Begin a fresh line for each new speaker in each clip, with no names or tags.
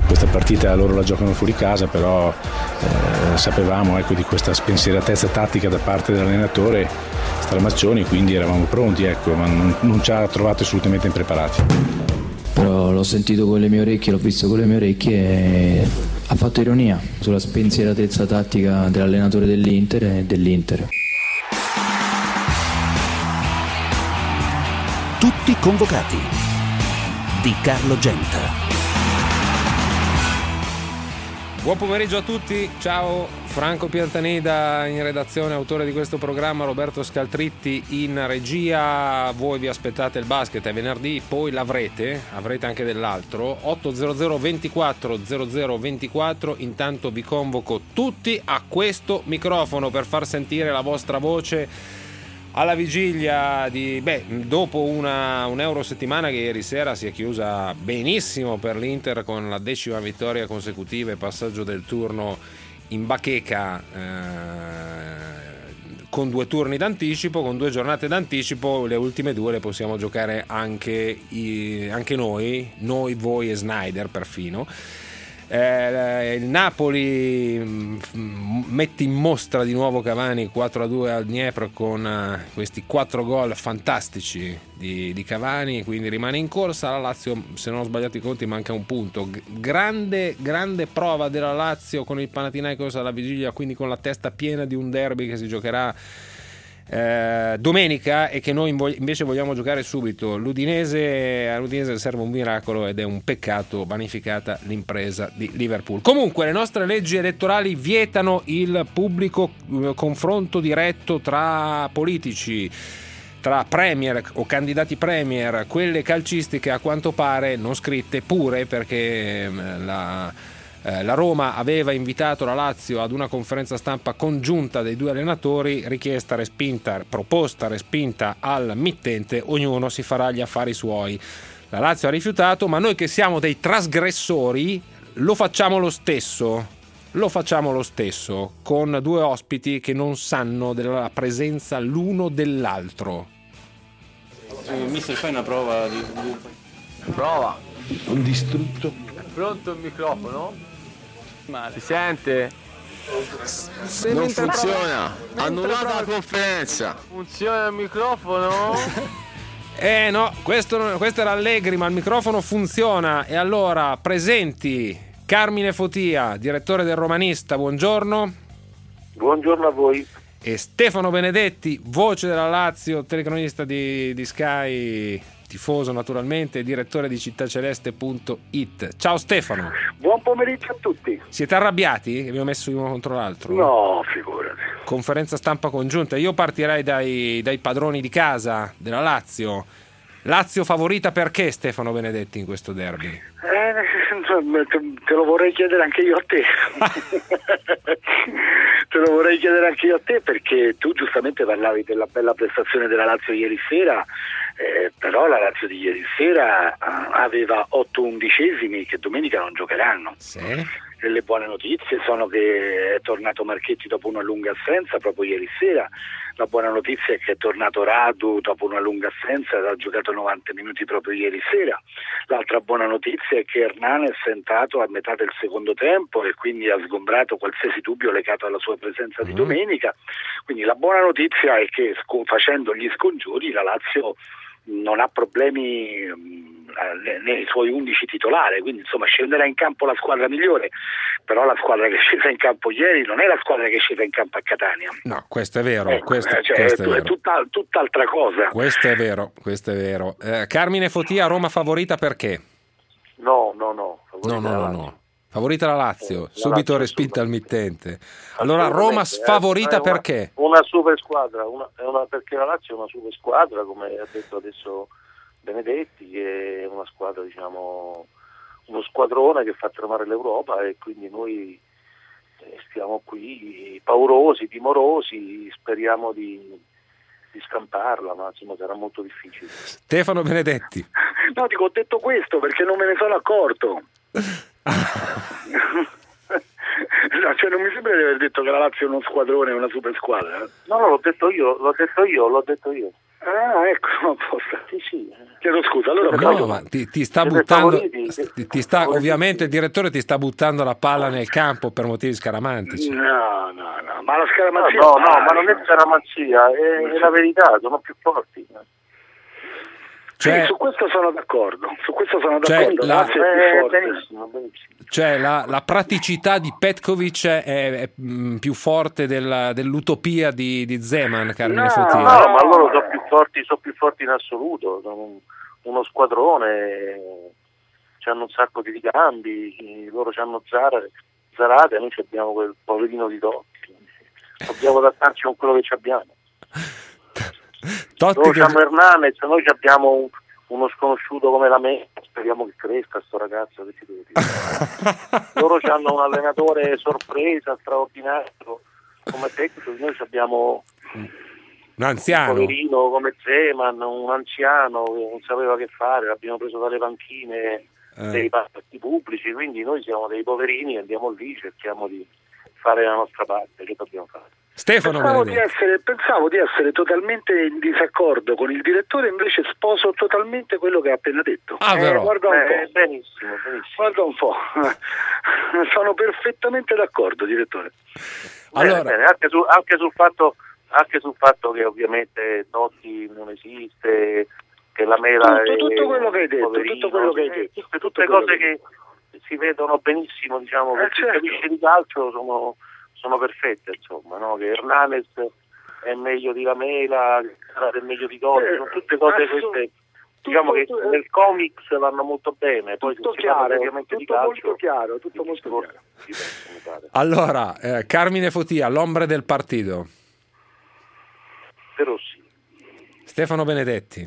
questa partita loro la giocano fuori casa, però sapevamo di questa spensieratezza tattica da parte dell'allenatore Stramaccioni, quindi eravamo pronti, ma non ci ha trovato assolutamente impreparati.
Però l'ho sentito con le mie orecchie, l'ho visto con le mie orecchie e ha fatto ironia sulla spensieratezza tattica dell'allenatore dell'Inter e dell'Inter.
Tutti convocati di Carlo Genta.
Buon pomeriggio a tutti, ciao Franco Piantanida in redazione, autore di questo programma, Roberto Scaltritti in regia. Voi vi aspettate il basket, è venerdì, poi avrete anche dell'altro. 800 24 00 24. Intanto vi convoco tutti a questo microfono per far sentire la vostra voce alla vigilia di dopo una Euro settimana che ieri sera si è chiusa benissimo per l'Inter con la 10ª vittoria consecutiva e passaggio del turno in bacheca, con 2 turni d'anticipo, con 2 giornate d'anticipo. Le ultime 2 le possiamo giocare anche noi, voi e Snyder perfino. Il Napoli mette in mostra di nuovo Cavani 4-2 al Dnepr con questi 4 gol fantastici di Cavani, quindi rimane in corsa. La Lazio, se non ho sbagliato i conti, manca un punto. Grande prova della Lazio con il Panathinaikos alla vigilia, quindi con la testa piena di un derby che si giocherà domenica e che noi invece vogliamo giocare subito. All'Udinese serve un miracolo ed è un peccato vanificata l'impresa di Liverpool. Comunque le nostre leggi elettorali vietano il pubblico confronto diretto tra politici, tra premier o candidati premier. Quelle calcistiche a quanto pare non scritte pure, perché la Roma aveva invitato la Lazio ad una conferenza stampa congiunta dei 2 allenatori, proposta respinta al mittente, ognuno si farà gli affari suoi. La Lazio ha rifiutato, ma noi che siamo dei trasgressori lo facciamo lo stesso con 2 ospiti che non sanno della presenza l'uno dell'altro.
Mister, fai una prova di...
Prova.
Un distrutto.
Pronto il microfono? Si sente?
Non funziona. Annullata la conferenza.
Funziona il microfono?
No, questo era Allegri, ma il microfono funziona. E allora, presenti Carmine Fotia, direttore del Romanista, buongiorno.
Buongiorno a voi.
E Stefano Benedetti, voce della Lazio, telecronista di Sky, tifoso naturalmente, direttore di cittaceleste.it. Ciao Stefano.
Buon pomeriggio a tutti.
Siete arrabbiati che abbiamo messo uno contro l'altro?
No, figurati.
Conferenza stampa congiunta. Io partirei dai padroni di casa della Lazio. Lazio favorita perché, Stefano Benedetti, in questo derby?
Te lo vorrei chiedere anche io a te. Te lo vorrei chiedere anche io a te, perché tu giustamente parlavi della bella prestazione della Lazio ieri sera, però la Lazio di ieri sera aveva 8 undicesimi che domenica non giocheranno.
Sì.
E le buone notizie sono che è tornato Marchetti dopo una lunga assenza proprio ieri sera. La buona notizia è che è tornato Radu dopo una lunga assenza ed ha giocato 90 minuti proprio ieri sera. L'altra buona notizia è che Hernanes è entrato a metà del secondo tempo e quindi ha sgombrato qualsiasi dubbio legato alla sua presenza di domenica. Quindi la buona notizia è che facendo gli scongiuri la Lazio non ha problemi nei suoi 11 titolari, quindi insomma scenderà in campo la squadra migliore, però la squadra che è scesa in campo ieri non è la squadra che è scesa in campo a Catania.
No, questo è vero. Questo è
tutt'altra cosa.
Questo è vero. Carmine Fotia, Roma favorita perché?
No.
Favorita la Lazio, subito respinta al mittente. Allora Roma sfavorita perché?
Una super squadra, perché la Lazio è una super squadra, come ha detto adesso Benedetti, che è una squadra, diciamo, uno squadrone che fa tremare l'Europa, e quindi noi stiamo qui paurosi, timorosi, speriamo di scamparla, ma insomma sarà molto difficile.
Stefano Benedetti.
No, dico, ho detto questo perché non me ne sono accorto. No, cioè non mi sembra di aver detto che la Lazio è uno squadrone, è una super squadra.
No, l'ho detto io.
Ah, ecco, apposta.
Sì.
Chiedo scusa, allora
No, ma ti sta buttando, ovviamente il direttore ti sta buttando la palla nel campo per motivi scaramantici.
No, ma la scaramanzia...
No, ma non è scaramanzia, è la verità, sono più forti.
Cioè,
sì, su questo sono d'accordo,
benissimo.
Cioè la praticità di Petkovic è più forte dell'utopia di Zeman, Carmine Fotia.
No, ma loro sono più forti in assoluto, sono uno squadrone, hanno un sacco di ricambi, loro hanno Zarate, noi abbiamo quel poverino di Totti, dobbiamo adattarci con quello che abbiamo. Loro hanno Hernandez, noi abbiamo uno sconosciuto come la me, speriamo che cresca sto ragazzo, che si deve dire. Loro hanno un allenatore sorpresa, straordinario come tecnico, noi abbiamo
un anziano,
un poverino come Zeman, un anziano che non sapeva che fare, l'abbiamo preso dalle panchine dei partiti pubblici, quindi noi siamo dei poverini, andiamo lì, cerchiamo di fare la nostra parte, che dobbiamo fare.
Stefano,
pensavo di essere totalmente in disaccordo con il direttore, invece sposo totalmente quello che ha appena detto. Guarda un po'.
Benissimo.
Guarda un po'. Sono perfettamente d'accordo, direttore.
Allora, bene, anche sul fatto che ovviamente Totti non esiste, che la Mela
tutto quello che hai detto,
tutte cose che si vedono benissimo, diciamo, per chi capisce di calcio sono perfette, insomma, no? Che Hernandez è meglio di Lamela, che è meglio di Totti, sono tutte cose queste, diciamo, che nel comics vanno molto bene, poi
tutto
si parla
chiaro,
di calcio,
molto chiaro, tutto molto
chiaro.
Allora, Carmine Fotia, l'ombre del partito.
De Rossi.
Stefano Benedetti.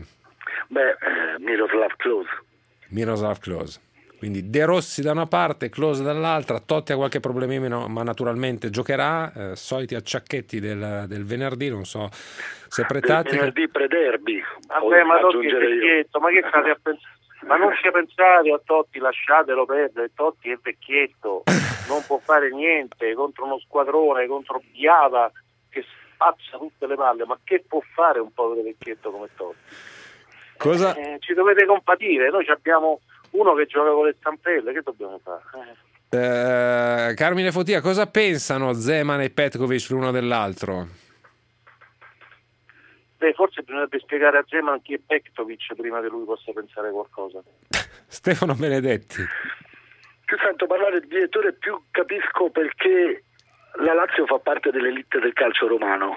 Miroslav Klose. Quindi De Rossi da una parte, Klose dall'altra, Totti ha qualche problemino, ma naturalmente giocherà. Soliti acciacchetti del venerdì, non so se pretattico.
Venerdì pre-derby.
Vabbè, ma Totti è vecchietto, ma che state a pensare? Ma non ci pensate a Totti, lasciatelo perdere, Totti è vecchietto, non può fare niente contro uno squadrone, contro Biava che spazza tutte le palle, ma che può fare un povero vecchietto come Totti?
Cosa?
Ci dovete compatire, noi abbiamo uno che gioca con le stampelle, che dobbiamo fare?
Carmine Fotia, cosa pensano Zeman e Petkovic l'uno dell'altro?
Forse bisognerebbe spiegare a Zeman chi è Petkovic prima che lui possa pensare qualcosa.
Stefano Benedetti.
Più sento parlare del direttore, più capisco perché la Lazio fa parte dell'elite del calcio romano.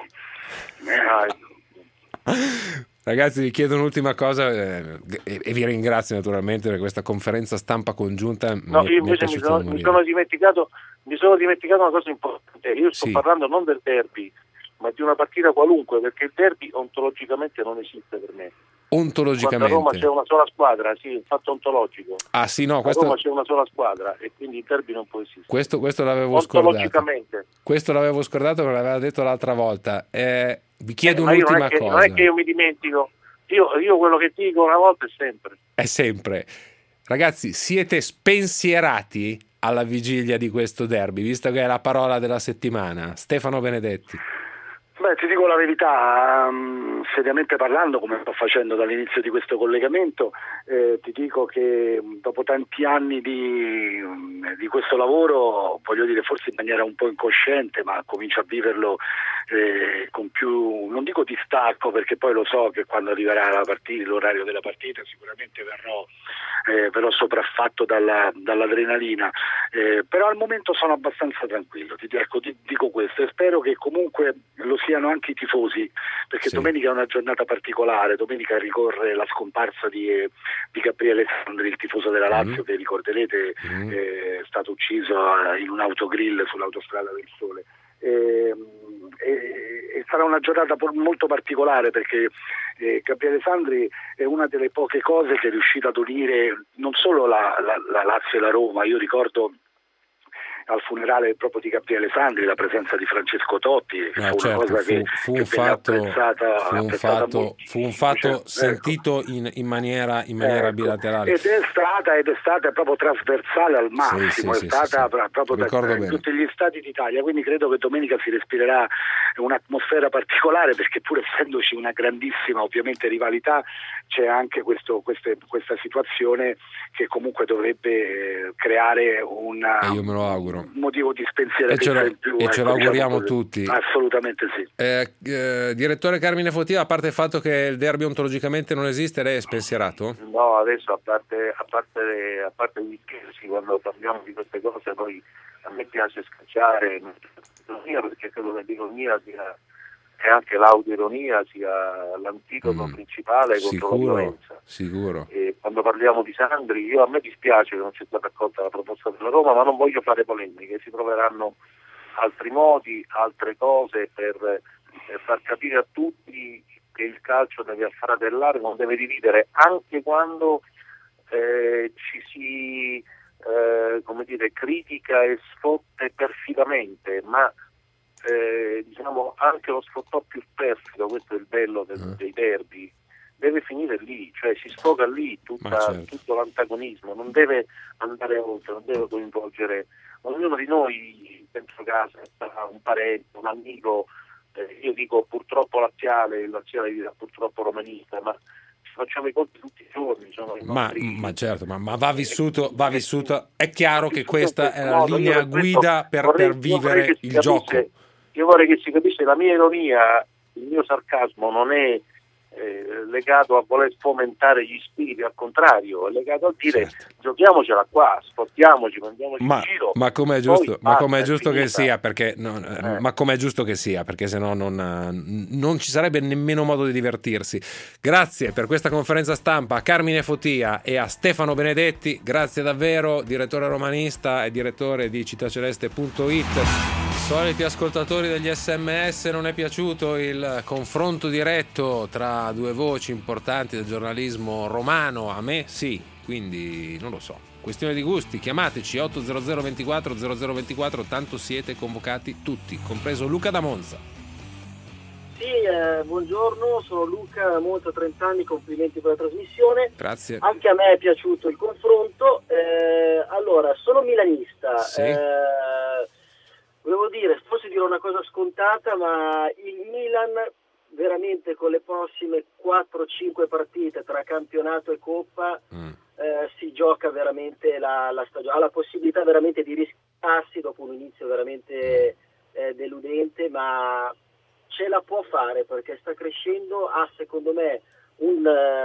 Ragazzi, vi chiedo un'ultima cosa e vi ringrazio naturalmente per questa conferenza stampa congiunta.
No, io invece mi sono dimenticato una cosa importante. Io sto parlando non del derby, ma di una partita qualunque, perché il derby ontologicamente non esiste per me.
Ontologicamente?
Quando a Roma c'è una sola squadra, sì, il fatto ontologico.
Ah sì, no,
a Roma c'è una sola squadra e quindi il derby non può esistere.
Questo l'avevo scordato.
Ontologicamente.
Questo l'avevo scordato, me l'aveva detto l'altra volta. Vi chiedo un'ultima cosa.
Non è che io mi dimentico. Io quello che dico una volta è sempre.
È sempre. Ragazzi, siete spensierati alla vigilia di questo derby, visto che è la parola della settimana? Stefano Benedetti.
Ti dico la verità, seriamente parlando, come sto facendo dall'inizio di questo collegamento, ti dico che dopo tanti anni di questo lavoro, voglio dire, forse in maniera un po' incosciente, ma comincio a viverlo con più, non dico distacco, perché poi lo so che quando arriverà la partita, l'orario della partita, sicuramente verrò sopraffatto dall'adrenalina, però al momento sono abbastanza tranquillo, ti dico questo, e spero che comunque lo siano anche i tifosi, perché domenica è una giornata particolare. Domenica ricorre la scomparsa di Gabriele Sandri, il tifoso della Lazio, che ricorderete è stato ucciso in un autogrill sull'autostrada del Sole. E sarà una giornata molto particolare, perché Gabriele Sandri è una delle poche cose che è riuscita ad unire non solo la Lazio e la Roma. Io ricordo al funerale proprio di Gabriele Sandri la presenza di Francesco Totti, fu una cosa che
un fatto
Cioè,
sentito in maniera bilaterale,
ed è stata proprio trasversale al massimo,
Sì,
è stata proprio in tutti gli stati d'Italia, quindi credo che domenica si respirerà un'atmosfera particolare, perché pur essendoci una grandissima ovviamente rivalità c'è anche questa situazione che comunque dovrebbe creare
io me lo auguro,
un motivo di spensieratezza in più,
e ce lo auguriamo tutti.
Assolutamente sì.
Direttore Carmine Fotia, a parte il fatto che il derby ontologicamente non esiste, lei è spensierato?
No, adesso a parte gli scherzi, quando parliamo di queste cose poi a me piace scacciare l'ironia, perché credo che l'ironia sia e anche l'autoironia sia l'antidoto principale contro la violenza.
Sicuro.
E quando parliamo di Sandri, a me dispiace che non sia stata accolta la proposta della Roma, ma non voglio fare polemiche, si troveranno altri modi, altre cose per far capire a tutti che il calcio deve affratellare, non deve dividere, anche quando ci si critica e sfotte perfidamente, ma diciamo anche lo sfottò più perfido, questo è il bello dei derby, deve finire lì, cioè si sfoga lì tutto l'antagonismo, non deve andare oltre, non deve coinvolgere ognuno di noi dentro casa, un parente, un amico, io dico purtroppo laziale dirà purtroppo romanista, ma ci facciamo i conti tutti i giorni.
Ma certo, ma va vissuto, è chiaro che questa è la linea guida per vivere il gioco.
Io vorrei che si capisce la mia ironia, il mio sarcasmo non è legato a voler fomentare gli spiriti, al contrario, è legato a dire giochiamocela qua, sportiamoci, mandiamoci in giro.
Ma com'è giusto che sia, perché ma com'è giusto che sia, perché sennò non ci sarebbe nemmeno modo di divertirsi. Grazie per questa conferenza stampa a Carmine Fotia e a Stefano Benedetti, grazie davvero, direttore romanista e direttore di cittaceleste.it. Soliti ascoltatori degli SMS, non è piaciuto il confronto diretto tra due voci importanti del giornalismo romano? A me sì, quindi non lo so. Questione di gusti, chiamateci 800 24 0024, tanto siete convocati tutti, compreso Luca da Monza.
Sì, buongiorno, sono Luca da Monza, 30 anni, complimenti per la trasmissione.
Grazie.
Anche a me è piaciuto il confronto. Allora, sono milanista.
Sì.
Volevo dire, forse dirò una cosa scontata, ma il Milan veramente con le prossime 4-5 partite tra campionato e Coppa si gioca veramente la stagione, ha la possibilità veramente di riscattarsi dopo un inizio veramente deludente, ma ce la può fare perché sta crescendo, ha secondo me un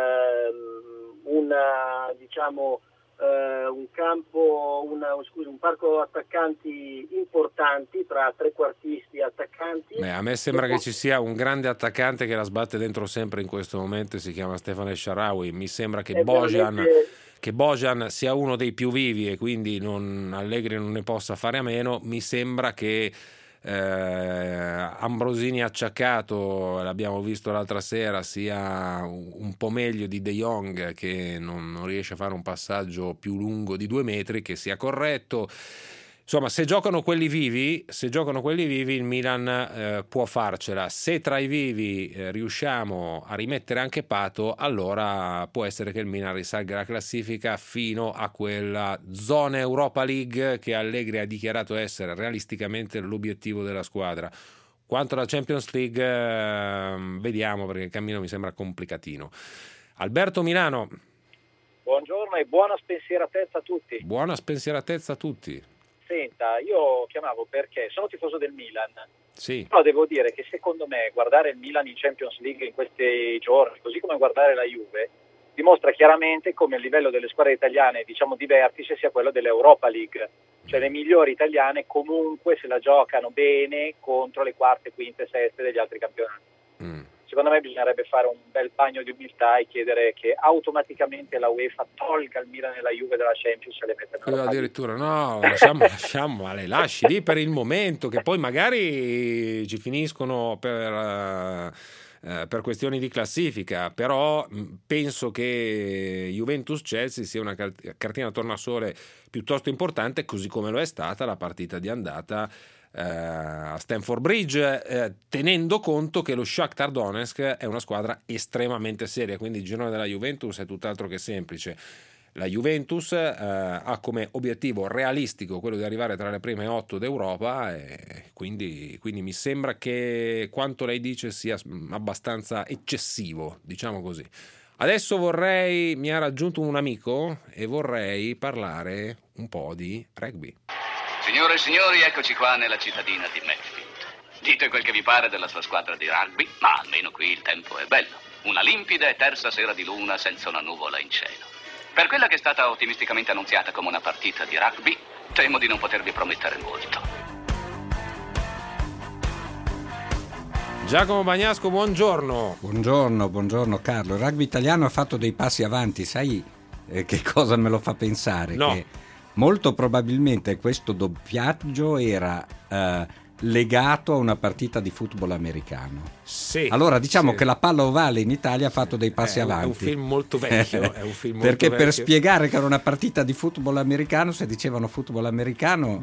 parco attaccanti importanti tra trequartisti e attaccanti.
A me sembra che ci sia un grande attaccante che la sbatte dentro sempre in questo momento, si chiama Stefano El Shaarawy. Mi sembra che Bojan sia uno dei più vivi e quindi Allegri non ne possa fare a meno. Mi sembra che Ambrosini acciaccato, l'abbiamo visto l'altra sera, sia un po' meglio di De Jong che non riesce a fare un passaggio più lungo di 2 metri, che sia corretto. Insomma, se giocano quelli vivi, il Milan può farcela. Se tra i vivi riusciamo a rimettere anche Pato, allora può essere che il Milan risalga la classifica fino a quella zona Europa League che Allegri ha dichiarato essere realisticamente l'obiettivo della squadra. Quanto alla Champions League, vediamo, perché il cammino mi sembra complicatino. Alberto Milano.
Buongiorno e buona spensieratezza a tutti.
Buona spensieratezza a tutti.
Senta, io chiamavo perché sono tifoso del Milan,
sì.
Però devo dire che secondo me guardare il Milan in Champions League in questi giorni, così come guardare la Juve, dimostra chiaramente come il livello delle squadre italiane, diciamo di vertice, sia quello dell'Europa League. Cioè le migliori italiane comunque se la giocano bene contro le quarte, quinte, seste degli altri campionati. Secondo me bisognerebbe fare un bel bagno di umiltà e chiedere che automaticamente la UEFA tolga il Milan e la Juve dalla Champions e le metta nella
addirittura no, lasciamo, ma le lasci lì per il momento, che poi magari ci finiscono per per questioni di classifica, però penso che Juventus-Chelsea sia una cartina tornasole piuttosto importante, così come lo è stata la partita di andata a Stamford Bridge, tenendo conto che lo Shakhtar Donetsk è una squadra estremamente seria, quindi il girone della Juventus è tutt'altro che semplice. La Juventus ha come obiettivo realistico quello di arrivare tra le prime 8 d'Europa, e quindi mi sembra che quanto lei dice sia abbastanza eccessivo, diciamo così. Adesso mi ha raggiunto un amico e vorrei parlare un po' di rugby.
Signore e signori, eccoci qua nella cittadina di Medfield. Dite quel che vi pare della sua squadra di rugby, ma almeno qui il tempo è bello. Una limpida e tersa sera di luna senza una nuvola in cielo. Per quella che è stata ottimisticamente annunziata come una partita di rugby, temo di non potervi promettere molto.
Giacomo Bagnasco, buongiorno.
Buongiorno Carlo. Il rugby italiano ha fatto dei passi avanti, sai che cosa me lo fa pensare?
No.
Che molto probabilmente questo doppiaggio era legato a una partita di football americano.
Sì.
Allora diciamo
sì.
che la palla ovale in Italia ha fatto dei passi avanti.
È un film molto vecchio.
Perché per spiegare che era una partita di football americano, se dicevano football americano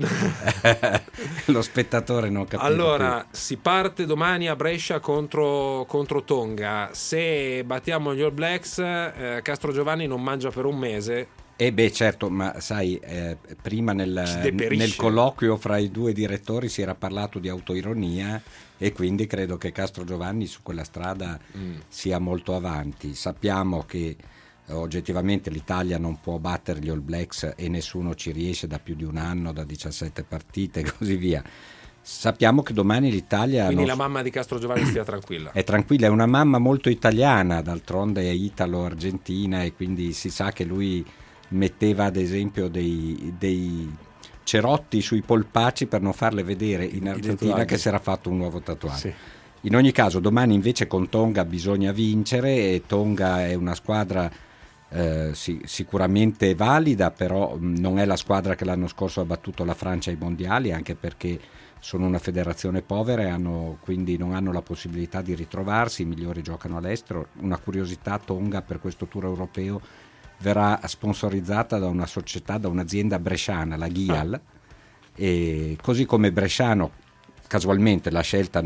lo spettatore non capiva.
Allora,
più.
si parte domani a Brescia contro Tonga. Se battiamo gli All Blacks, Castrogiovanni non mangia per un mese.
Certo, ma sai, prima nel colloquio fra i due direttori si era parlato di autoironia, e quindi credo che Castrogiovanni su quella strada sia molto avanti. Sappiamo che oggettivamente l'Italia non può battere gli All Blacks e nessuno ci riesce da più di un anno, da 17 partite e così via. Sappiamo che domani l'Italia...
Quindi la mamma di Castrogiovanni stia tranquilla.
È tranquilla, è una mamma molto italiana, d'altronde è italo-argentina, e quindi si sa che lui metteva ad esempio dei cerotti sui polpacci per non farle vedere in Argentina che si era fatto un nuovo tatuaggio. Sì. In ogni caso domani invece con Tonga bisogna vincere, e Tonga è una squadra sicuramente valida, però non è la squadra che l'anno scorso ha battuto la Francia ai mondiali, anche perché sono una federazione povera e quindi non hanno la possibilità di ritrovarsi, i migliori giocano all'estero. Una curiosità: Tonga per questo tour europeo verrà sponsorizzata da una società, da un'azienda bresciana, la Ghial, e così come Bresciano, casualmente la scelta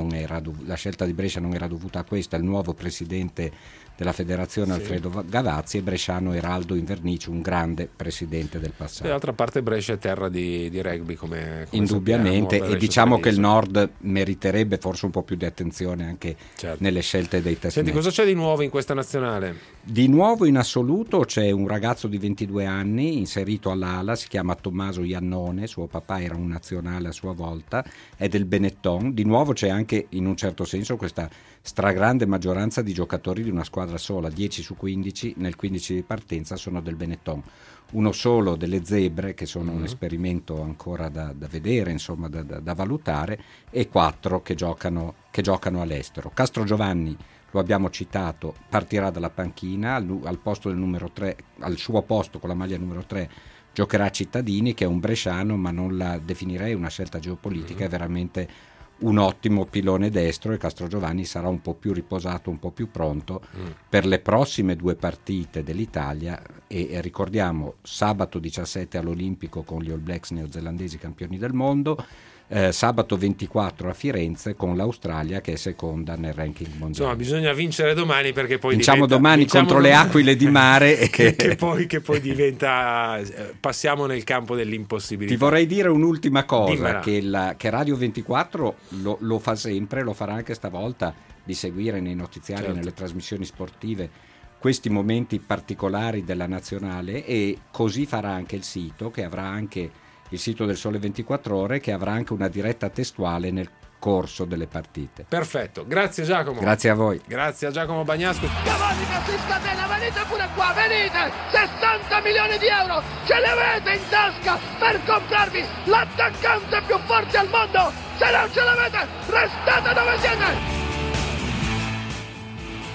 di Brescia non era dovuta a questa, il nuovo presidente della federazione Alfredo Gavazzi, e Bresciano era Aldo Invernici, un grande presidente del passato.
D'altra parte Brescia è terra di rugby come
indubbiamente,
sappiamo,
e diciamo che il Nord meriterebbe forse un po' più di attenzione anche nelle scelte dei test.
Senti, cosa c'è di nuovo in questa nazionale?
Di nuovo in assoluto c'è un ragazzo di 22 anni inserito all'ala, si chiama Tommaso Iannone, suo papà era un nazionale a sua volta, è del Benetton. Di nuovo c'è anche in un certo senso questa stragrande maggioranza di giocatori di una squadra sola, 10 su 15 nel 15 di partenza sono del Benetton, uno solo delle Zebre, che sono un esperimento ancora da vedere, insomma da valutare, e 4 che giocano all'estero. Castrogiovanni, lo abbiamo citato, partirà dalla panchina, al posto del numero 3, al suo posto con la maglia numero 3 giocherà Cittadini, che è un bresciano, ma non la definirei una scelta geopolitica, è veramente un ottimo pilone destro, e Castrogiovanni sarà un po' più riposato, un po' più pronto per le prossime 2 partite dell'Italia, e ricordiamo sabato 17 all'Olimpico con gli All Blacks neozelandesi campioni del mondo, sabato 24 a Firenze con l'Australia che è seconda nel ranking mondiale.
Insomma, bisogna vincere domani, perché poi
domani contro le aquile di mare
che poi diventa, passiamo nel campo dell'impossibilità.
Ti vorrei dire un'ultima cosa, che Radio 24 lo fa sempre, lo farà anche stavolta, di seguire nei notiziari, nelle trasmissioni sportive, questi momenti particolari della nazionale, e così farà anche il sito, che avrà anche il sito del Sole 24 Ore, che avrà anche una diretta testuale nel corso delle partite.
Perfetto, grazie Giacomo.
Grazie a voi.
Grazie a Giacomo Bagnasco.
Cavalli che si scatena, venite pure qua, venite! 60 milioni di euro ce li avete in tasca per comprarvi l'attaccante più forte al mondo! Se non ce l'avete, restate dove siete!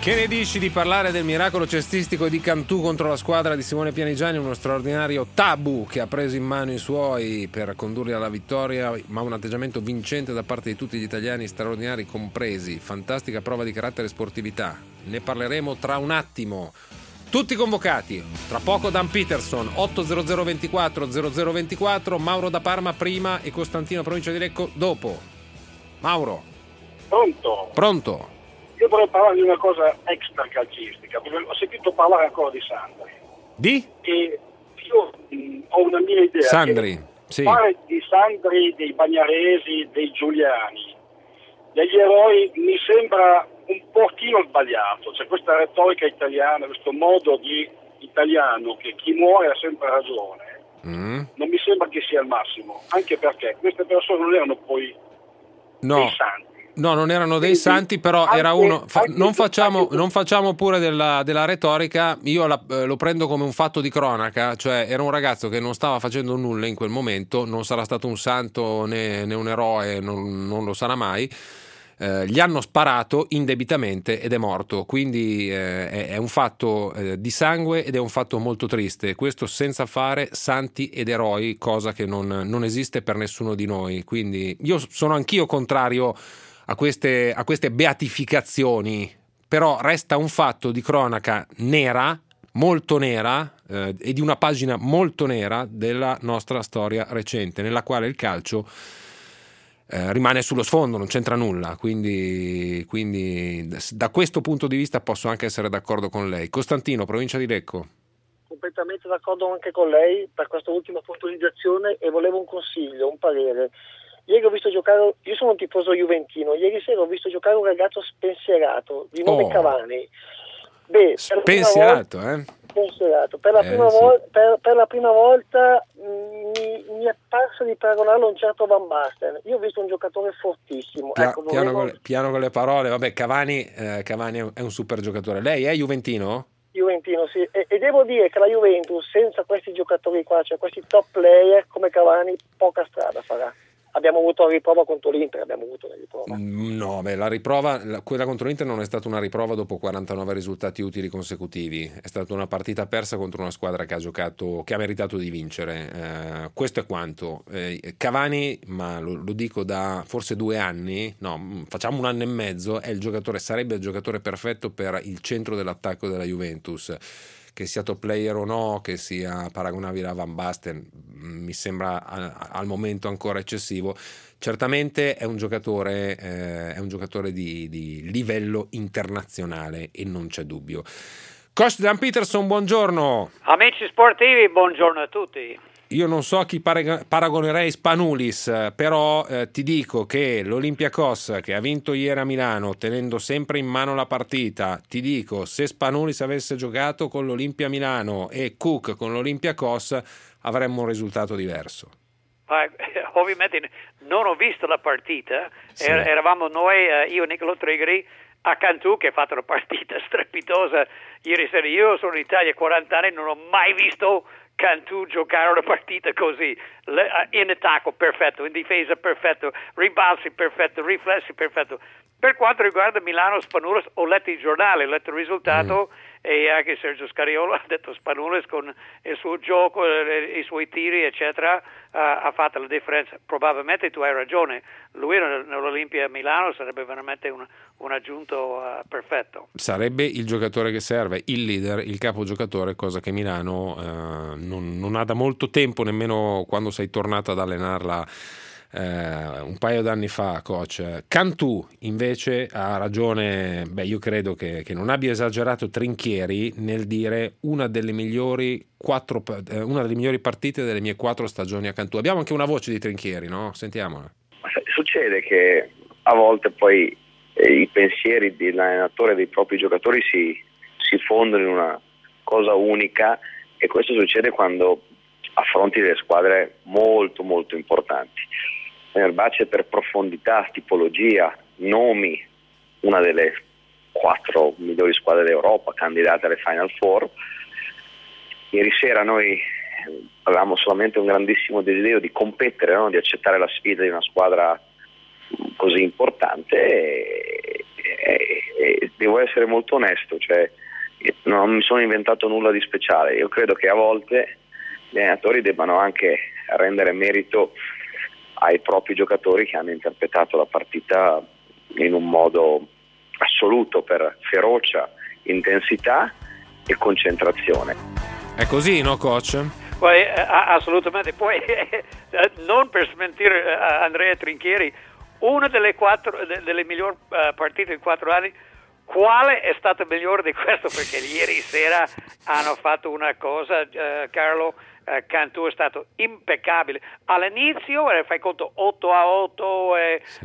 Che ne dici di parlare del miracolo cestistico di Cantù contro la squadra di Simone Pianigiani, uno straordinario tabù che ha preso in mano i suoi per condurli alla vittoria, ma un atteggiamento vincente da parte di tutti gli italiani, straordinari compresi, fantastica prova di carattere e sportività. Ne parleremo tra un attimo. Tutti convocati, tra poco Dan Peterson, 80024 0024, Mauro da Parma prima e Costantino provincia di Lecco dopo. Mauro. Pronto?
Io vorrei parlare di una cosa extra calcistica, perché ho sentito parlare ancora di Sandri.
Di?
E io ho una mia idea.
Sandri, sì.
Parlare di Sandri, dei Bagnaresi, dei Giuliani, degli eroi mi sembra un pochino sbagliato. C'è questa retorica italiana, questo modo di italiano che chi muore ha sempre ragione. Non mi sembra che sia il massimo, anche perché queste persone non erano poi dei santi.
No, non erano dei santi, però era uno. Non facciamo pure della retorica. Io lo prendo come un fatto di cronaca, cioè era un ragazzo che non stava facendo nulla in quel momento, non sarà stato un santo né un eroe, non lo sarà mai. Gli hanno sparato indebitamente ed è morto, quindi è un fatto di sangue ed è un fatto molto triste, questo senza fare santi ed eroi, cosa che non esiste per nessuno di noi. Quindi io sono anch'io contrario a queste beatificazioni, però resta un fatto di cronaca nera, molto nera, e di una pagina molto nera della nostra storia recente, nella quale il calcio rimane sullo sfondo, non c'entra nulla, quindi da questo punto di vista posso anche essere d'accordo con lei. Costantino, provincia di Lecco.
Completamente d'accordo anche con lei per questa ultima puntualizzazione, e volevo un consiglio, un parere. Ieri ho visto giocare, io sono un tifoso juventino, ieri sera ho visto giocare un ragazzo spensierato di nome Cavani.
Spensierato,
Spensierato. Per la prima volta mi è parso di paragonarlo a un certo Van Basten. Io ho visto un giocatore fortissimo.
Piano con le parole, vabbè, Cavani è un super giocatore. Lei è juventino?
Juventino, sì, e devo dire che la Juventus senza questi giocatori qua, cioè questi top player come Cavani, poca strada farà. Abbiamo avuto la riprova contro l'Inter,
No, la riprova, quella contro l'Inter non è stata una riprova dopo 49 risultati utili consecutivi, è stata una partita persa contro una squadra che ha meritato di vincere. Questo è quanto. Cavani, ma lo dico da forse 2 anni, no, facciamo 1 anno e mezzo, sarebbe il giocatore perfetto per il centro dell'attacco della Juventus. Che sia top player o no, che sia paragonabile a Van Basten, mi sembra al momento ancora eccessivo. Certamente è un giocatore di livello internazionale e non c'è dubbio. Coach Dan Peterson, buongiorno.
Amici sportivi, buongiorno a tutti.
Io non so chi paragonerei Spanulis, però ti dico che l'Olympiakos, che ha vinto ieri a Milano tenendo sempre in mano la partita, ti dico, se Spanulis avesse giocato con l'Olimpia Milano e Cook con l'Olympiakos avremmo un risultato diverso.
Ovviamente non ho visto la partita, sì. Eravamo noi, io e Niccolò Trigari, a Cantù, che ha fatto una partita strepitosa ieri sera. Io sono in Italia 40 anni, non ho mai visto Cantù giocare una partita così, in attacco perfetto, in difesa perfetto, ribalzi perfetto, riflessi perfetto. Per quanto riguarda Milano Spanulis, ho letto i giornali, ho letto il risultato e anche Sergio Scariolo ha detto Spanulis con il suo gioco, i suoi tiri eccetera ha fatto la differenza. Probabilmente tu hai ragione, lui nell'Olimpia Milano sarebbe veramente un aggiunto perfetto.
Sarebbe il giocatore che serve, il leader, il capogiocatore, cosa che Milano non ha da molto tempo, nemmeno quando sei tornato ad allenarla un paio d'anni fa, coach. Cantù invece ha ragione, io credo che non abbia esagerato Trinchieri nel dire una delle migliori partite delle mie 4 stagioni a Cantù. Abbiamo anche una voce di Trinchieri, no? Sentiamola.
Succede che a volte poi i pensieri dell'allenatore e dei propri giocatori si fondono in una cosa unica, e questo succede quando affronti delle squadre molto molto importanti. Fenerbahce per profondità, tipologia, nomi, una delle 4 migliori squadre d'Europa, candidate alle Final Four. Ieri sera noi avevamo solamente un grandissimo desiderio di competere, no? Di accettare la sfida di una squadra così importante, e devo essere molto onesto, cioè non mi sono inventato nulla di speciale. Io credo che a volte gli allenatori debbano anche rendere merito ai propri giocatori che hanno interpretato la partita in un modo assoluto, per ferocia, intensità e concentrazione.
È così, no, coach?
Poi, assolutamente. Poi non per smentire Andrea Trinchieri, una delle migliori partite in 4 anni, quale è stata migliore di questo? Perché ieri sera hanno fatto una cosa, Carlo, Cantù è stato impeccabile. All'inizio fai conto 8-8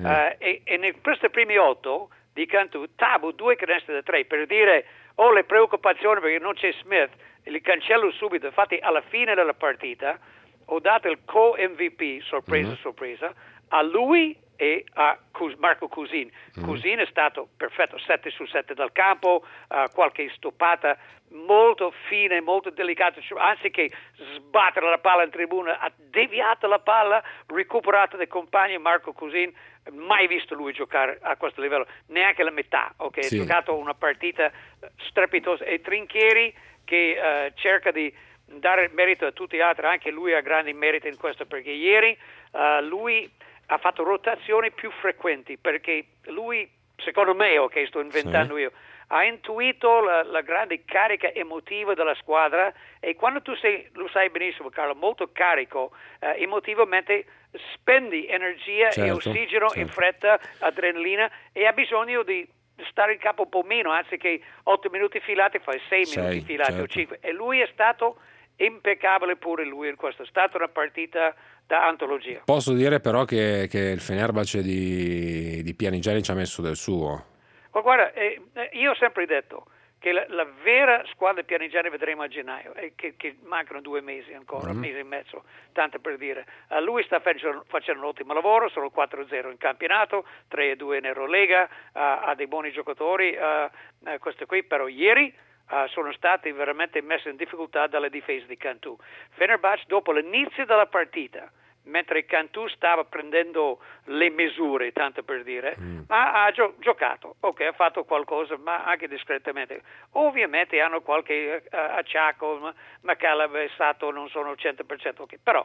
e in questi primi 8 di Cantù Tabo 2 canestri da 3, per dire le preoccupazioni perché non c'è Smith, li cancello subito. Infatti alla fine della partita ho dato il co-MVP, sorpresa, a lui e a Marco Cousin. Cousin è stato perfetto, 7 su 7 dal campo, qualche stoppata molto fine, molto delicata, anziché sbattere la palla in tribuna, ha deviato la palla, recuperato dai compagni. Marco Cousin, mai visto lui giocare a questo livello, neanche la metà, ok? Sì. Ha giocato una partita strepitosa, e Trinchieri che cerca di dare merito a tutti gli altri, anche lui ha grandi meriti in questo, perché ieri lui ha fatto rotazioni più frequenti, perché lui, secondo me, ok, sto inventando io, ha intuito la grande carica emotiva della squadra, e quando tu sei, lo sai benissimo Carlo, molto carico emotivamente, spendi energia e ossigeno in fretta, adrenalina, e ha bisogno di stare in campo un po' meno, anziché 8 minuti filati fai 6 minuti filati o 5, e lui è stato impeccabile pure lui in questo, è stata una partita da antologia.
Posso dire però che il Fenerbahce di Pianigiani ci ha messo del suo.
Ma guarda, io ho sempre detto che la vera squadra Pianigiani vedremo a gennaio, che mancano 2 mesi ancora, un mese e mezzo, tanto per dire. Lui sta facendo un ottimo lavoro, sono 4-0 in campionato, 3-2 in Eurolega, ha dei buoni giocatori, questo qui, però ieri sono stati veramente messi in difficoltà dalle difese di Cantù. Fenerbahce, dopo l'inizio della partita, mentre Cantù stava prendendo le misure, tanto per dire, ma ha giocato, ok, ha fatto qualcosa, ma anche discretamente. Ovviamente hanno qualche acciacco, ma Calab e Sato non sono 100%, ok, però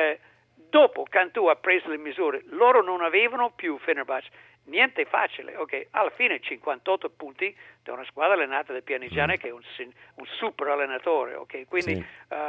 dopo Cantù ha preso le misure, loro non avevano più, Fenerbahce, niente facile, ok, alla fine 58 punti da una squadra allenata da Pianigiani che è un super allenatore, ok, quindi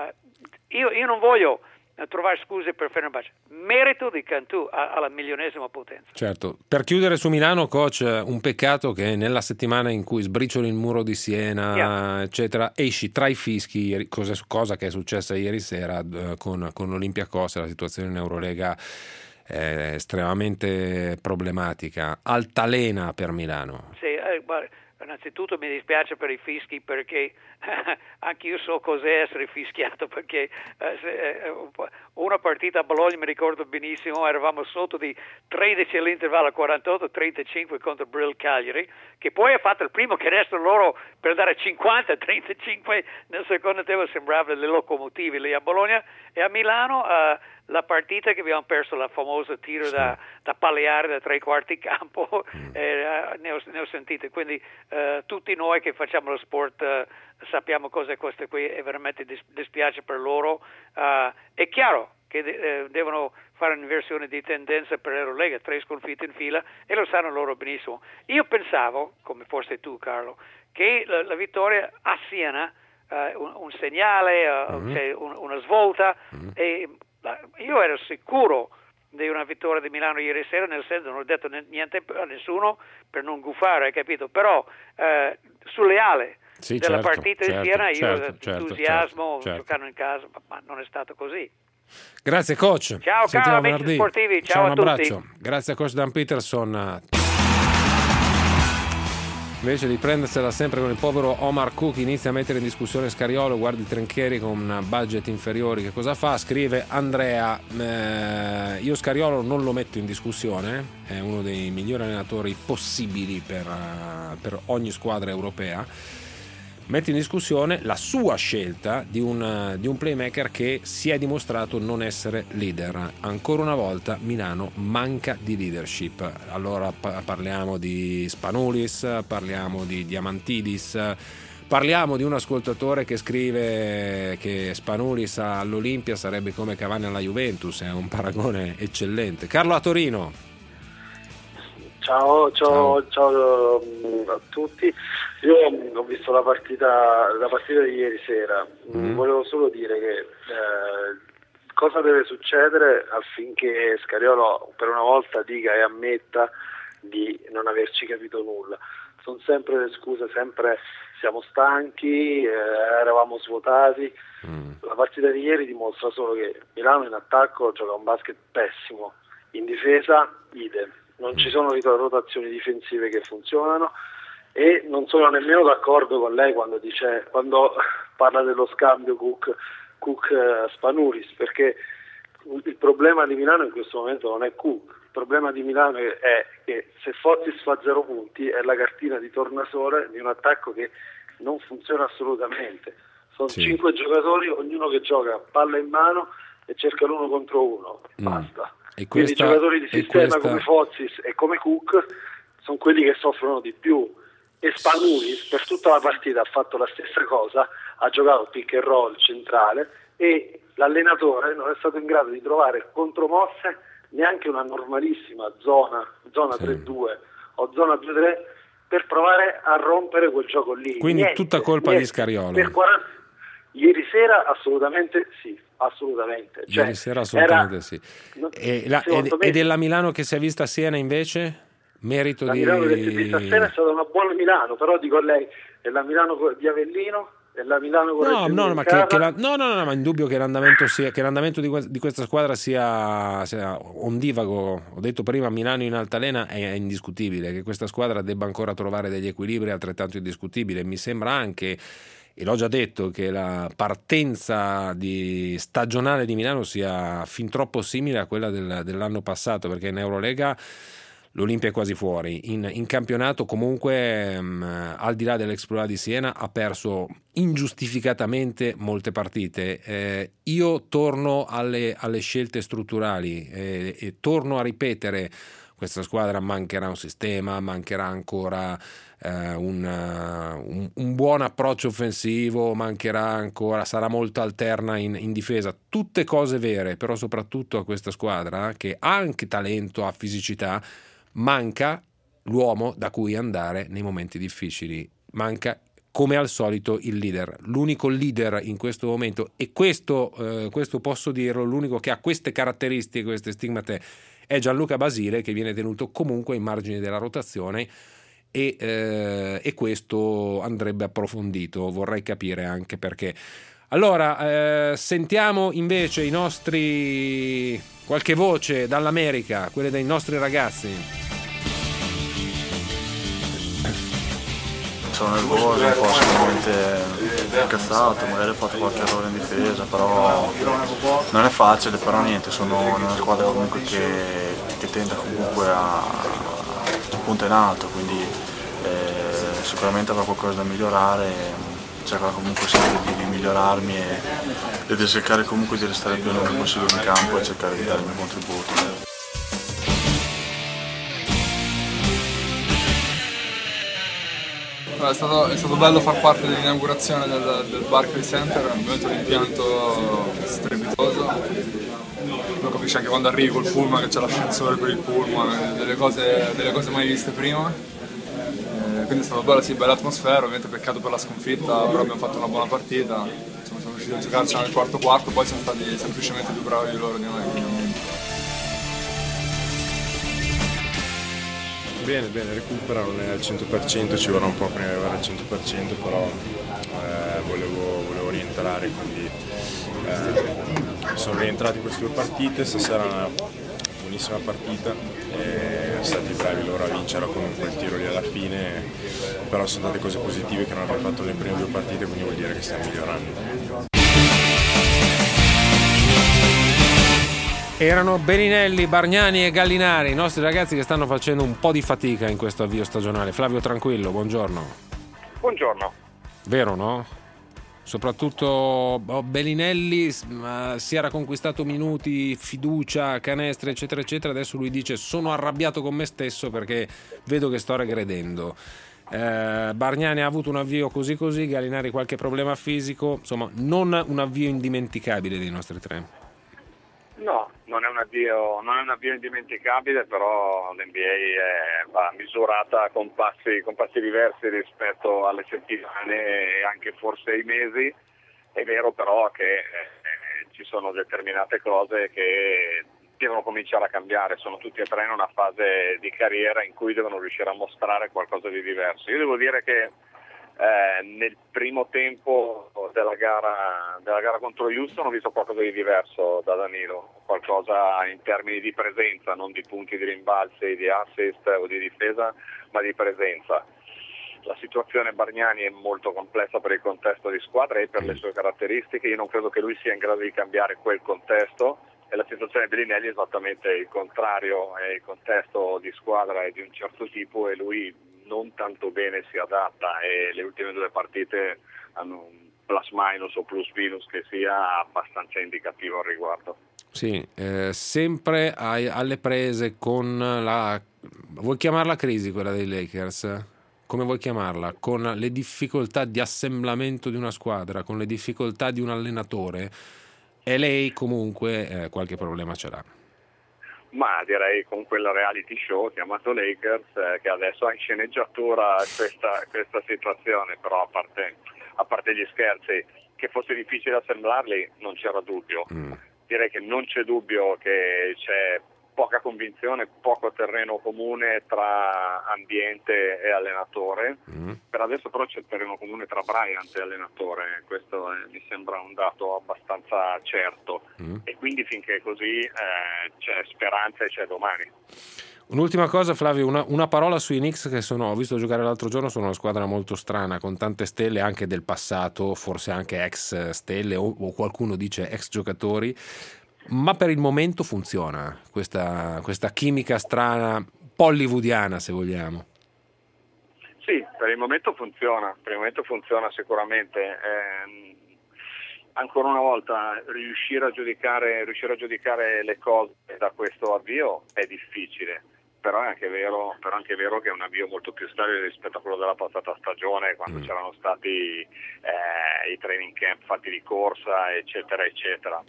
io non voglio trovare scuse per Fenerbahce, merito di Cantù alla milionesima potenza.
Certo. Per chiudere su Milano, coach, un peccato che nella settimana in cui sbricioli il muro di Siena, eccetera, esci tra i fischi, cosa che è successa ieri sera con Olympiacos, la situazione in Eurolega è estremamente problematica, altalena per Milano.
Sì, guarda, innanzitutto mi dispiace per i fischi, perché anche io so cos'è essere fischiato, perché una partita a Bologna mi ricordo benissimo, eravamo sotto di 13 all'intervallo, 48-35 contro Brill Cagliari, che poi ha fatto il primo canestro loro per dare 50-35 nel secondo tempo, sembrava le locomotive lì a Bologna. E a Milano la partita che abbiamo perso, la famosa tiro da palleare da 3/4 campo, ne ho sentite, quindi tutti noi che facciamo lo sport sappiamo cos'è questo qui, e veramente dispiace per loro. È chiaro che devono fare un'inversione di tendenza per l'Eurolega, 3 sconfitte in fila, e lo sanno loro benissimo. Io pensavo, come forse tu Carlo, che la vittoria a Siena un segnale, cioè una svolta, e io ero sicuro di una vittoria di Milano ieri sera, nel senso non ho detto niente a nessuno per non gufare, hai capito? Però sulle ale della partita di Siena io ho entusiasmo, giocando in casa, ma non è stato così.
Grazie coach.
Ciao caro amici sportivi, ciao a
un abbraccio. Tutti. Grazie a coach Dan Peterson. Invece di prendersela sempre con il povero Omar Cook, inizia a mettere in discussione Scariolo, guardi Trinchieri con budget inferiori, che cosa fa? Scrive Andrea, io Scariolo non lo metto in discussione, è uno dei migliori allenatori possibili per ogni squadra europea, mette in discussione la sua scelta di un playmaker che si è dimostrato non essere leader. Ancora una volta Milano manca di leadership. Allora parliamo di Spanoulis, parliamo di Diamantidis, parliamo di un ascoltatore che scrive che Spanoulis all'Olimpia sarebbe come Cavani alla Juventus, è un paragone eccellente. Carlo a Torino.
Ciao a tutti. Io ho visto la partita di ieri sera. Volevo solo dire che cosa deve succedere affinché Scariolo per una volta dica e ammetta di non averci capito nulla. Sono sempre le scuse, sempre siamo stanchi, eravamo svuotati. La partita di ieri dimostra solo che Milano in attacco gioca un basket pessimo, in difesa idem. Non ci sono rotazioni difensive che funzionano e non sono nemmeno d'accordo con lei quando parla dello scambio Cook-Spanoulis, perché il problema di Milano in questo momento non è Cook, il problema di Milano è che se Fozzis fa 0 punti è la cartina di tornasole di un attacco che non funziona assolutamente. Sono 5 giocatori, ognuno che gioca palla in mano e cerca l'1 contro 1, basta. Quindi i giocatori di sistema come Fozzis e come Cook sono quelli che soffrono di più, e Spanoulis per tutta la partita ha fatto la stessa cosa, ha giocato pick and roll centrale e l'allenatore non è stato in grado di trovare contromosse, neanche una normalissima zona 3-2 o zona 2-3 per provare a rompere quel gioco lì.
Quindi tutta colpa di Scariolo.
Ieri sera assolutamente sì, assolutamente.
Ieri sera assolutamente sì. E della Milano che si è vista a Siena invece? Merito
la Milano che si è vista a Siena è stata una buona Milano, però dico a lei, è la Milano di Avellino, è la Milano con
ma indubbio che l'andamento di questa squadra sia ondivago. Ho detto prima, Milano in altalena è indiscutibile, che questa squadra debba ancora trovare degli equilibri altrettanto indiscutibili. Mi sembra anche, e l'ho già detto, che la partenza stagionale di Milano sia fin troppo simile a quella dell'anno passato, perché in Eurolega l'Olimpia è quasi fuori, in campionato comunque al di là dell'Explorer di Siena ha perso ingiustificatamente molte partite. Io torno alle scelte strutturali e torno a ripetere: questa squadra mancherà un sistema, mancherà ancora un buon approccio offensivo, mancherà ancora, sarà molto alterna in difesa, tutte cose vere, però soprattutto a questa squadra, che ha anche talento, ha fisicità, manca l'uomo da cui andare nei momenti difficili, manca come al solito il leader, l'unico leader in questo momento, e questo posso dirlo, l'unico che ha queste caratteristiche, queste stigmate, è Gianluca Basile, che viene tenuto comunque ai margini della rotazione, e questo andrebbe approfondito, vorrei capire anche perché. Allora, sentiamo invece qualche voce dall'America, quelle dei nostri ragazzi.
Sono nervoso, un po' sicuramente incazzato, magari ho fatto qualche errore in difesa, però non è facile, però niente, sono una squadra comunque che tenta comunque a punto in alto, quindi sicuramente avrò qualcosa da migliorare. Cerco comunque sempre di migliorarmi e di cercare comunque di restare il più lungo possibile in campo e cercare di dare il mio contributo.
È stato bello far parte dell'inaugurazione del Barclays Center, è un impianto strepitoso. Lo capisci anche quando arrivi col pullman, che c'è l'ascensore per il pullman, delle cose mai viste prima. Quindi è stato bello, sì, bella atmosfera, ovviamente peccato per la sconfitta, però abbiamo fatto una buona partita, insomma, siamo riusciti a giocarcela nel quarto, poi siamo stati semplicemente più bravi di loro di noi.
Bene, recupera, non è al 100%, ci vorrà un po' prima di arrivare al 100%, però volevo rientrare, quindi sono rientrato in queste 2 partite, stasera una buonissima partita, sono stati bravi loro a vincere con quel tiro lì alla fine, però sono state cose positive che non abbiamo fatto nelle prime 2 partite, quindi vuol dire che stiamo migliorando.
Erano Beninelli, Bargnani e Gallinari, i nostri ragazzi che stanno facendo un po' di fatica in questo avvio stagionale. Flavio Tranquillo, buongiorno.
Buongiorno.
Vero, no? Soprattutto Bellinelli si era conquistato minuti, fiducia, canestri, eccetera, eccetera. Adesso lui dice: sono arrabbiato con me stesso perché vedo che sto regredendo. Bargnani ha avuto un avvio così, Gallinari qualche problema fisico, insomma non un avvio indimenticabile dei nostri tre.
No, non è un avvio indimenticabile, però l'NBA va misurata con passi diversi rispetto alle settimane e anche forse ai mesi. È vero però che ci sono determinate cose che devono cominciare a cambiare, sono tutti e tre in una fase di carriera in cui devono riuscire a mostrare qualcosa di diverso. Io devo dire che nel primo tempo della gara contro Houston ho visto qualcosa di diverso da Danilo, qualcosa in termini di presenza, non di punti di rimbalzi, di assist o di difesa, ma di presenza. La situazione Bargnani è molto complessa per il contesto di squadra e per le sue caratteristiche. Io non credo che lui sia in grado di cambiare quel contesto, e la situazione Bellinelli è esattamente il contrario, è il contesto di squadra è di un certo tipo e lui non tanto bene si adatta, e le ultime due partite hanno un plus minus o plus minus che sia abbastanza indicativo al riguardo.
Sì, sempre alle prese con la, vuoi chiamarla crisi quella dei Lakers? Come vuoi chiamarla? Con le difficoltà di assemblamento di una squadra, con le difficoltà di un allenatore, e lei comunque qualche problema ce l'ha.
Ma direi con quel reality show chiamato Lakers che adesso ha in sceneggiatura questa situazione, però a parte gli scherzi, che fosse difficile assemblarli non c'era dubbio. Direi che non c'è dubbio che c'è poca convinzione, poco terreno comune tra ambiente e allenatore. Per adesso però c'è il terreno comune tra Bryant e allenatore, questo mi sembra un dato abbastanza certo, e quindi finché è così c'è speranza e c'è domani.
Un'ultima cosa, Flavio, una parola sui Knicks, che ho visto giocare l'altro giorno, sono una squadra molto strana, con tante stelle anche del passato, forse anche ex stelle o qualcuno dice ex giocatori, ma per il momento funziona questa chimica strana, un po' hollywoodiana se vogliamo.
Sì, per il momento funziona sicuramente. Ancora una volta riuscire a giudicare le cose da questo avvio è difficile, però è anche vero che è un avvio molto più stabile rispetto a quello della passata stagione, quando c'erano stati i training camp fatti di corsa, eccetera eccetera.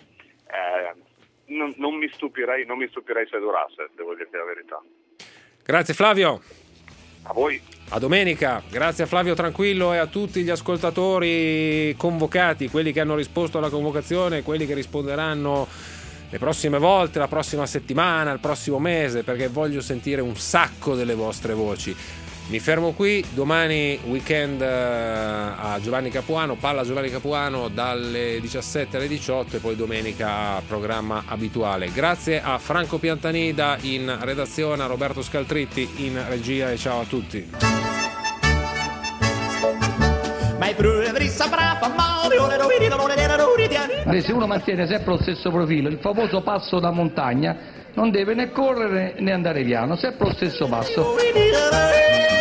Non mi stupirei se durasse, devo dirti la verità.
Grazie Flavio.
A voi.
A domenica. Grazie a Flavio Tranquillo e a tutti gli ascoltatori convocati, quelli che hanno risposto alla convocazione, quelli che risponderanno le prossime volte, la prossima settimana, il prossimo mese, perché voglio sentire un sacco delle vostre voci. Mi fermo qui, domani weekend a Giovanni Capuano, palla Giovanni Capuano dalle 17 alle 18 e poi domenica programma abituale. Grazie a Franco Piantanida in redazione, a Roberto Scaltritti in regia e ciao a tutti.
Se uno mantiene sempre lo stesso profilo, il famoso passo da montagna, non deve né correre né andare piano, sempre lo stesso passo.